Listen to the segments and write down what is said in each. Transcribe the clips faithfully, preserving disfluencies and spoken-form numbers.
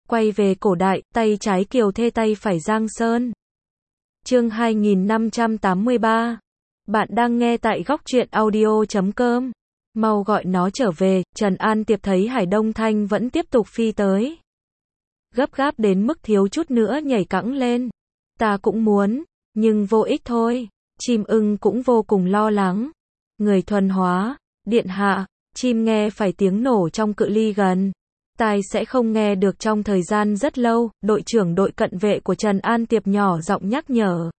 Quay về cổ đại, tay trái Kiều Thê tay phải Giang Sơn. Chương hai nghìn năm trăm tám mươi ba. Bạn đang nghe tại góc truyện audio chấm com. Mau gọi nó trở về. Trần An Tiệp thấy Hải Đông Thanh vẫn tiếp tục phi tới. Gấp gáp đến mức thiếu chút nữa nhảy cẫng lên. Ta cũng muốn, nhưng vô ích thôi. Chim ưng cũng vô cùng lo lắng. Người thuần hóa, điện hạ, chim nghe phải tiếng nổ trong cự ly gần. Tai sẽ không nghe được trong thời gian rất lâu, đội trưởng đội cận vệ của Trần An Tiệp nhỏ giọng nhắc nhở.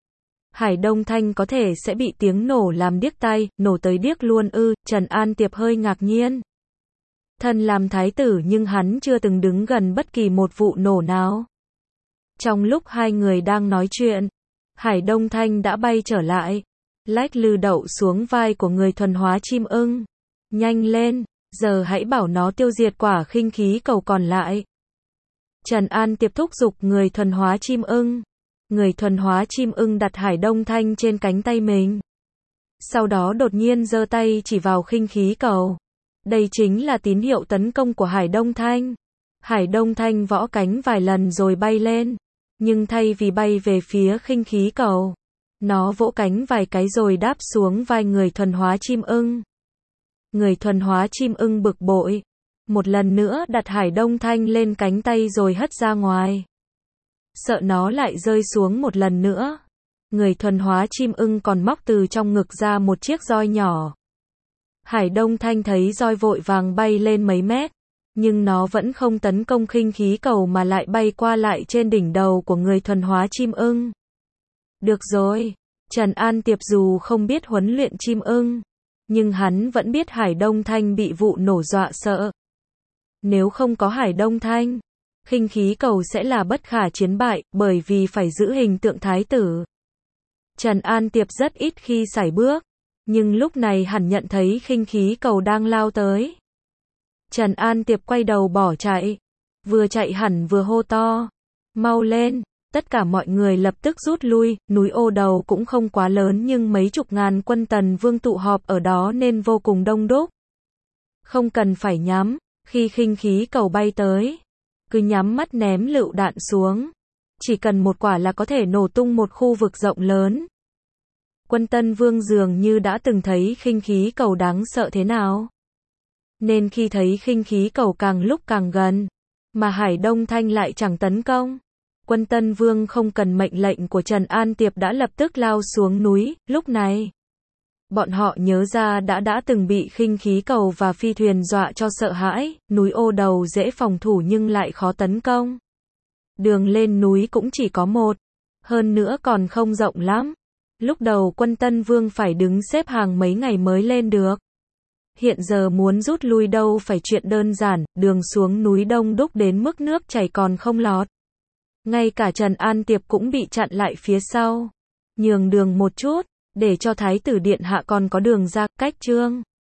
Hải Đông Thanh có thể sẽ bị tiếng nổ làm điếc tai, nổ tới điếc luôn ư, Trần An Tiệp hơi ngạc nhiên. Thân làm thái tử nhưng hắn chưa từng đứng gần bất kỳ một vụ nổ nào. Trong lúc hai người đang nói chuyện, Hải Đông Thanh đã bay trở lại, lách lư đậu xuống vai của người thuần hóa chim ưng. Nhanh lên, giờ hãy bảo nó tiêu diệt quả khinh khí cầu còn lại. Trần An Tiệp thúc giục người thuần hóa chim ưng. Người thuần hóa chim ưng đặt Hải Đông Thanh trên cánh tay mình. Sau đó đột nhiên giơ tay chỉ vào khinh khí cầu. Đây chính là tín hiệu tấn công của Hải Đông Thanh. Hải Đông Thanh võ cánh vài lần rồi bay lên. Nhưng thay vì bay về phía khinh khí cầu, nó vỗ cánh vài cái rồi đáp xuống vai người thuần hóa chim ưng. Người thuần hóa chim ưng bực bội. Một lần nữa đặt Hải Đông Thanh lên cánh tay rồi hất ra ngoài. Sợ nó lại rơi xuống một lần nữa. Người thuần hóa chim ưng còn móc từ trong ngực ra một chiếc roi nhỏ. Hải Đông Thanh thấy roi vội vàng bay lên mấy mét. Nhưng nó vẫn không tấn công khinh khí cầu mà lại bay qua lại trên đỉnh đầu của người thuần hóa chim ưng. Được rồi. Trần An Tiệp dù không biết huấn luyện chim ưng, nhưng hắn vẫn biết Hải Đông Thanh bị vụ nổ dọa sợ. Nếu không có Hải Đông Thanh, khinh khí cầu sẽ là bất khả chiến bại, bởi vì phải giữ hình tượng thái tử. Trần An Tiệp rất ít khi sải bước, nhưng lúc này hẳn nhận thấy khinh khí cầu đang lao tới. Trần An Tiệp quay đầu bỏ chạy, vừa chạy hẳn vừa hô to, mau lên. Tất cả mọi người lập tức rút lui, núi Ô Đầu cũng không quá lớn nhưng mấy chục ngàn quân Tần Vương tụ họp ở đó nên vô cùng đông đúc. Không cần phải nhắm, khi khinh khí cầu bay tới, cứ nhắm mắt ném lựu đạn xuống. Chỉ cần một quả là có thể nổ tung một khu vực rộng lớn. Quân Tân Vương dường như đã từng thấy khinh khí cầu đáng sợ thế nào. Nên khi thấy khinh khí cầu càng lúc càng gần, mà Hải Đông Thanh lại chẳng tấn công. Quân Tân Vương không cần mệnh lệnh của Trần An Tiệp đã lập tức lao xuống núi. Lúc này, bọn họ nhớ ra đã đã từng bị khinh khí cầu và phi thuyền dọa cho sợ hãi. Núi Ô Đầu dễ phòng thủ nhưng lại khó tấn công. Đường lên núi cũng chỉ có một, hơn nữa còn không rộng lắm. Lúc đầu quân Tân Vương phải đứng xếp hàng mấy ngày mới lên được. Hiện giờ muốn rút lui đâu phải chuyện đơn giản, đường xuống núi đông đúc đến mức nước chảy còn không lọt. Ngay cả Trần An Tiệp cũng bị chặn lại phía sau. Nhường đường một chút, để cho Thái tử Điện Hạ còn có đường ra. Cách chương